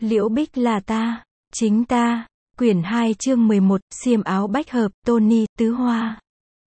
Liễu Bích là ta, chính ta. Quyển 2 chương 11, xiêm áo bách hợp, Tony, Tứ Hoa.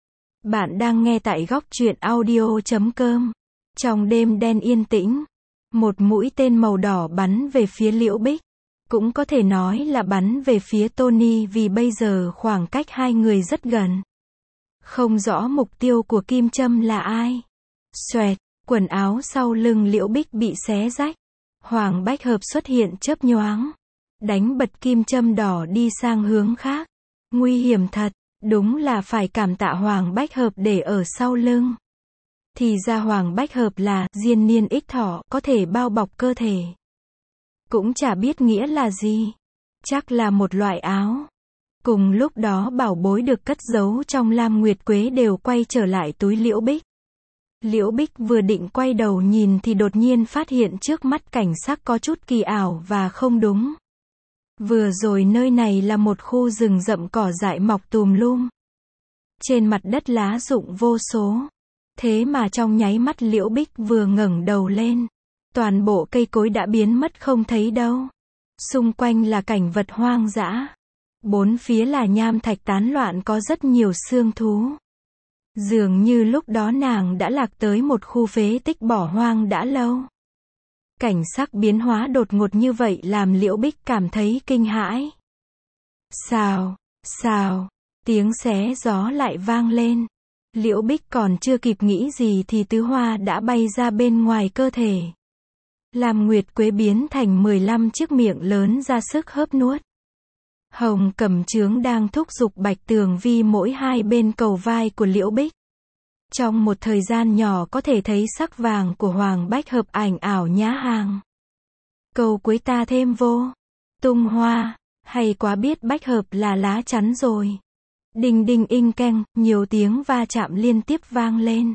Bạn đang nghe tại góc truyện audio.com. Trong đêm đen yên tĩnh, một mũi tên màu đỏ bắn về phía Liễu Bích. Cũng có thể nói là bắn về phía Tony vì bây giờ khoảng cách hai người rất gần. Không rõ mục tiêu của kim châm là ai. Xoẹt, quần áo sau lưng Liễu Bích bị xé rách. Hoàng bách hợp xuất hiện chớp nhoáng. Đánh bật kim châm đỏ đi sang hướng khác. Nguy hiểm thật, đúng là phải cảm tạ Hoàng bách hợp để ở sau lưng. Thì ra Hoàng bách hợp là diên niên ích thọ, có thể bao bọc cơ thể. Cũng chả biết nghĩa là gì. Chắc là một loại áo. Cùng lúc đó bảo bối được cất giấu trong Lam Nguyệt Quế đều quay trở lại túi Liễu Bích. Liễu Bích vừa định quay đầu nhìn thì đột nhiên phát hiện trước mắt cảnh sắc có chút kỳ ảo và không đúng. Vừa rồi nơi này là một khu rừng rậm cỏ dại mọc tùm lum. Trên mặt đất lá rụng vô số. Thế mà trong nháy mắt Liễu Bích vừa ngẩng đầu lên, toàn bộ cây cối đã biến mất không thấy đâu. Xung quanh là cảnh vật hoang dã. Bốn phía là nham thạch tán loạn, có rất nhiều xương thú. Dường như lúc đó nàng đã lạc tới một khu phế tích bỏ hoang đã lâu. Cảnh sắc biến hóa đột ngột như vậy làm Liễu Bích cảm thấy kinh hãi. Xào, xào, tiếng xé gió lại vang lên. Liễu Bích còn chưa kịp nghĩ gì thì Tứ Hoa đã bay ra bên ngoài cơ thể. Lam Nguyệt Quế biến thành 15 chiếc miệng lớn ra sức hớp nuốt. Hồng Cẩm Chướng đang thúc giục Bạch Tường Vi mỗi hai bên cầu vai của Liễu Bích. Trong một thời gian nhỏ có thể thấy sắc vàng của Hoàng bách hợp ảnh ảo nhá hàng. Cầu cuối ta thêm vô. Tung hoa, hay quá, biết bách hợp là lá chắn rồi. Đinh đinh inh keng, nhiều tiếng va chạm liên tiếp vang lên.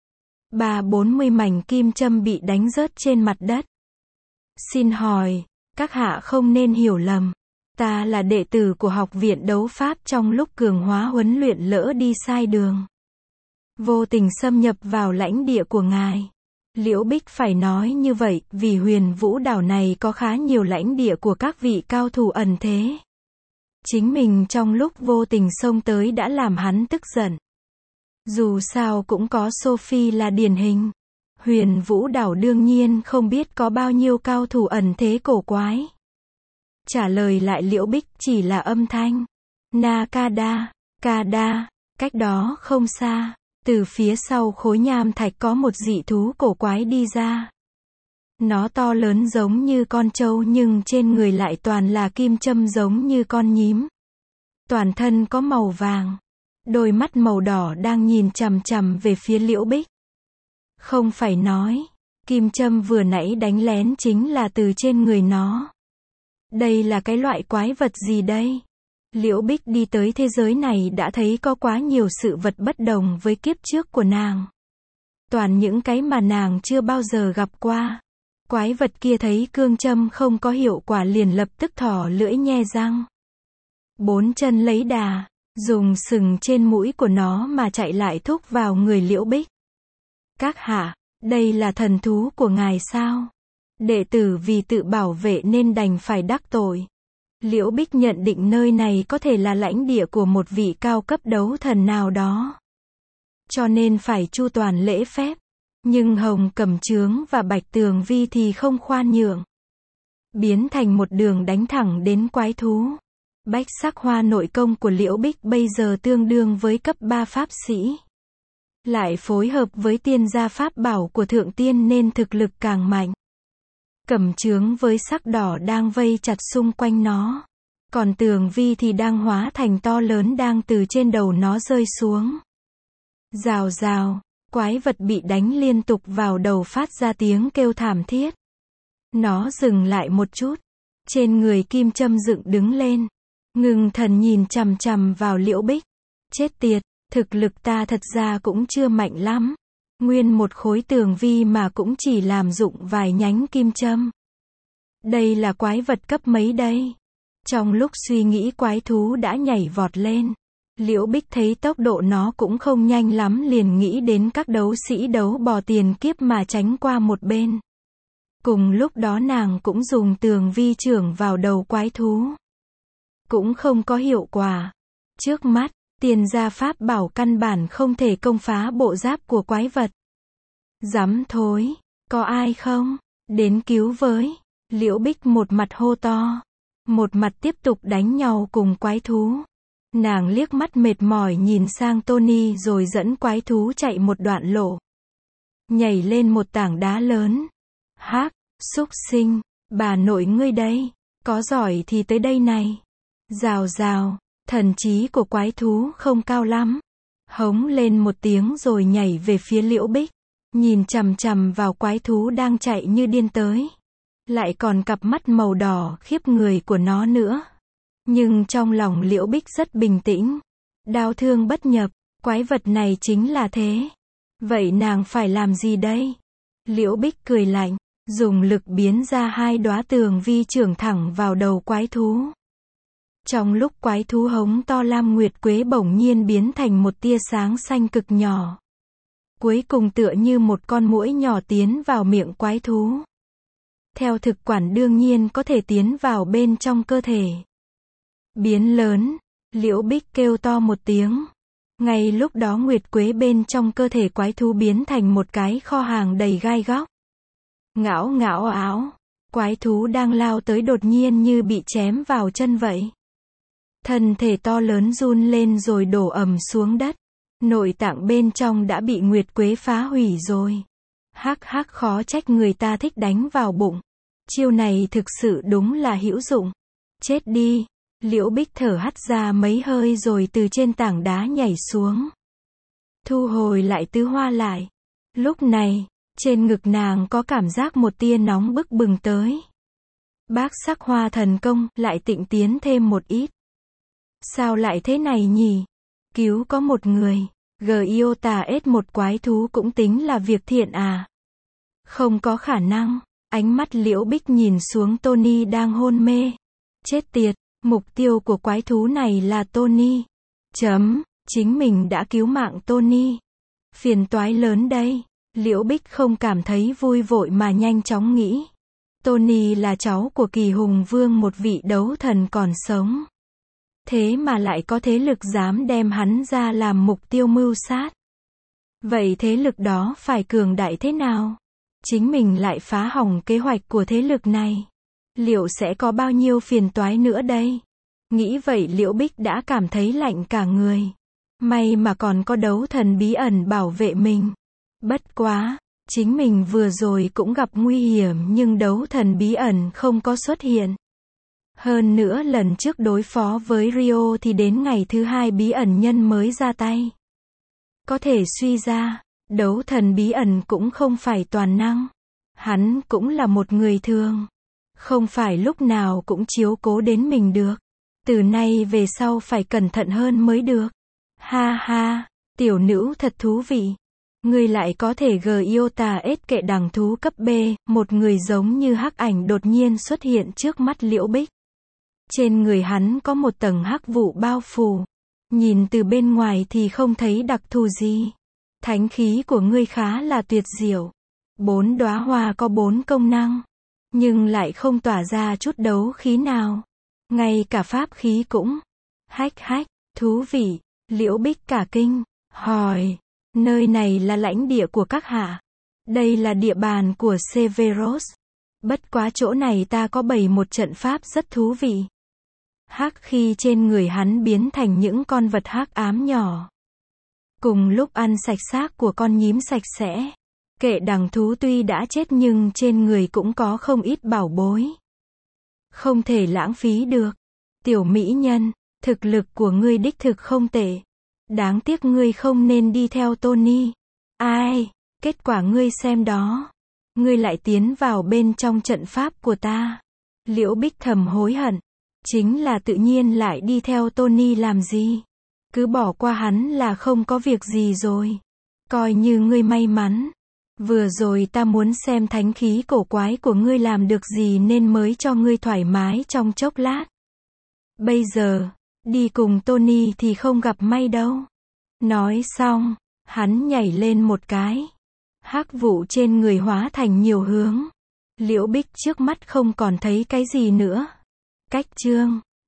30-40 mảnh kim châm bị đánh rớt trên mặt đất. Xin hỏi, các hạ không nên hiểu lầm. Ta là đệ tử của học viện đấu pháp, trong lúc cường hóa huấn luyện lỡ đi sai đường. Vô tình xâm nhập vào lãnh địa của ngài. Liễu Bích phải nói như vậy, vì Huyền Vũ đảo này có khá nhiều lãnh địa của các vị cao thủ ẩn thế. Chính mình trong lúc vô tình xông tới đã làm hắn tức giận. Dù sao cũng có Sophie là điển hình. Huyền Vũ đảo đương nhiên không biết có bao nhiêu cao thủ ẩn thế cổ quái. Trả lời lại Liễu Bích chỉ là âm thanh. Nakada, Kada, cách đó không xa. Từ phía sau khối nham thạch có một dị thú cổ quái đi ra. Nó to lớn giống như con trâu nhưng trên người lại toàn là kim châm giống như con nhím. Toàn thân có màu vàng. Đôi mắt màu đỏ đang nhìn chằm chằm về phía Liễu Bích. Không phải nói, kim châm vừa nãy đánh lén chính là từ trên người nó. Đây là cái loại quái vật gì đây? Liễu Bích đi tới thế giới này đã thấy có quá nhiều sự vật bất đồng với kiếp trước của nàng. Toàn những cái mà nàng chưa bao giờ gặp qua. Quái vật kia thấy cương châm không có hiệu quả liền lập tức thỏ lưỡi nhe răng. Bốn chân lấy đà, dùng sừng trên mũi của nó mà chạy lại thúc vào người Liễu Bích. Các hạ, đây là thần thú của ngài sao? Đệ tử vì tự bảo vệ nên đành phải đắc tội. Liễu Bích nhận định nơi này có thể là lãnh địa của một vị cao cấp đấu thần nào đó. Cho nên phải chu toàn lễ phép. Nhưng Hồng Cẩm Chướng và Bạch Tường Vi thì không khoan nhượng. Biến thành một đường đánh thẳng đến quái thú. Bách sắc hoa nội công của Liễu Bích bây giờ tương đương với cấp 3 pháp sĩ. Lại phối hợp với tiên gia pháp bảo của thượng tiên nên thực lực càng mạnh. Cẩm Chướng với sắc đỏ đang vây chặt xung quanh nó. Còn Tường Vi thì đang hóa thành to lớn đang từ trên đầu nó rơi xuống. Rào rào, quái vật bị đánh liên tục vào đầu phát ra tiếng kêu thảm thiết. Nó dừng lại một chút. Trên người kim châm dựng đứng lên. Ngưng thần nhìn chằm chằm vào Liễu Bích. Chết tiệt, thực lực ta thật ra cũng chưa mạnh lắm. Nguyên một khối Tường Vi mà cũng chỉ làm dụng vài nhánh kim châm. Đây là quái vật cấp mấy đây? Trong lúc suy nghĩ quái thú đã nhảy vọt lên. Liễu Bích thấy tốc độ nó cũng không nhanh lắm liền nghĩ đến các đấu sĩ đấu bò tiền kiếp mà tránh qua một bên. Cùng lúc đó nàng cũng dùng tường vi chưởng vào đầu quái thú. Cũng không có hiệu quả. Trước mắt, tiền gia pháp bảo căn bản không thể công phá bộ giáp của quái vật. Dám thối, có ai không? Đến cứu với. Liễu Bích một mặt hô to. Một mặt tiếp tục đánh nhau cùng quái thú. Nàng liếc mắt mệt mỏi nhìn sang Tony rồi dẫn quái thú chạy một đoạn lộ. Nhảy lên một tảng đá lớn. Hắc, xúc sinh, bà nội ngươi đây, có giỏi thì tới đây này. Rào rào, thần trí của quái thú không cao lắm. Hống lên một tiếng rồi nhảy về phía Liễu Bích. Nhìn chằm chằm vào quái thú đang chạy như điên tới. Lại còn cặp mắt màu đỏ khiếp người của nó nữa. Nhưng trong lòng Liễu Bích rất bình tĩnh. Đao thương bất nhập, quái vật này chính là thế. Vậy nàng phải làm gì đây? Liễu Bích cười lạnh, dùng lực biến ra 2 đóa tường vi chưởng thẳng vào đầu quái thú. Trong lúc quái thú hống to, lam nguyệt quế bỗng nhiên biến thành một tia sáng xanh cực nhỏ. Cuối cùng tựa như một con muỗi nhỏ tiến vào miệng quái thú. Theo thực quản đương nhiên có thể tiến vào bên trong cơ thể. Biến lớn, Liễu Bích kêu to một tiếng. Ngay lúc đó nguyệt quế bên trong cơ thể quái thú biến thành một cái kho hàng đầy gai góc. Ngảo ngảo áo, quái thú đang lao tới đột nhiên như bị chém vào chân vậy. Thân thể to lớn run lên rồi đổ ầm xuống đất. Nội tạng bên trong đã bị nguyệt quế phá hủy rồi. Hắc hắc, khó trách người ta thích đánh vào bụng. Chiêu này thực sự đúng là hữu dụng. Chết đi. Liễu Bích thở hắt ra mấy hơi rồi từ trên tảng đá nhảy xuống. Thu hồi lại tứ hoa lại. Lúc này, trên ngực nàng có cảm giác một tia nóng bức bừng tới. Bác sắc hoa thần công lại tịnh tiến thêm một ít. Sao lại thế này nhỉ? Cứu có một người. Giota S một quái thú cũng tính là việc thiện à? Không có khả năng. Ánh mắt Liễu Bích nhìn xuống Tony đang hôn mê. Chết tiệt, mục tiêu của quái thú này là Tony. Chính mình đã cứu mạng Tony. Phiền toái lớn đây. Liễu Bích không cảm thấy vui vội mà nhanh chóng nghĩ. Tony là cháu của Kỳ Hùng Vương, một vị đấu thần còn sống. Thế mà lại có thế lực dám đem hắn ra làm mục tiêu mưu sát. Vậy thế lực đó phải cường đại thế nào? Chính mình lại phá hỏng kế hoạch của thế lực này. Liệu sẽ có bao nhiêu phiền toái nữa đây? Nghĩ vậy Liễu Bích đã cảm thấy lạnh cả người. May mà còn có đấu thần bí ẩn bảo vệ mình. Bất quá, chính mình vừa rồi cũng gặp nguy hiểm nhưng đấu thần bí ẩn không có xuất hiện. Hơn nữa lần trước đối phó với Rio thì đến ngày thứ 2 bí ẩn nhân mới ra tay. Có thể suy ra, đấu thần bí ẩn cũng không phải toàn năng. Hắn cũng là một người thường. Không phải lúc nào cũng chiếu cố đến mình được. Từ nay về sau phải cẩn thận hơn mới được. Ha ha, tiểu nữ thật thú vị. Ngươi lại có thể Giota S kệ đằng thú cấp B, một người giống như hắc ảnh đột nhiên xuất hiện trước mắt Liễu Bích. Trên người hắn có một tầng hắc vụ bao phủ. Nhìn từ bên ngoài thì không thấy đặc thù gì. Thánh khí của ngươi khá là tuyệt diệu. 4 đóa hoa có 4 công năng. Nhưng lại không tỏa ra chút đấu khí nào. Ngay cả pháp khí cũng. Hách, thú vị. Liễu Bích cả kinh. Hỏi. Nơi này là lãnh địa của các hạ. Đây là địa bàn của Severus. Bất quá chỗ này ta có bày một trận pháp rất thú vị. Hắc khi trên người hắn biến thành những con vật hắc ám nhỏ. Cùng lúc ăn sạch xác của con nhím sạch sẽ. Kệ đằng thú tuy đã chết nhưng trên người cũng có không ít bảo bối. Không thể lãng phí được. Tiểu mỹ nhân, thực lực của ngươi đích thực không tệ. Đáng tiếc ngươi không nên đi theo Tony. Ai, kết quả ngươi xem đó. Ngươi lại tiến vào bên trong trận pháp của ta. Liễu Bích thầm hối hận. Chính là tự nhiên lại đi theo Tony làm gì. Cứ bỏ qua hắn là không có việc gì rồi. Coi như ngươi may mắn. Vừa rồi ta muốn xem thánh khí cổ quái của ngươi làm được gì nên mới cho ngươi thoải mái trong chốc lát. Bây giờ, đi cùng Tony thì không gặp may đâu. Nói xong, hắn nhảy lên một cái. Hắc vụ trên người hóa thành nhiều hướng. Liễu Bích trước mắt không còn thấy cái gì nữa. Cách chương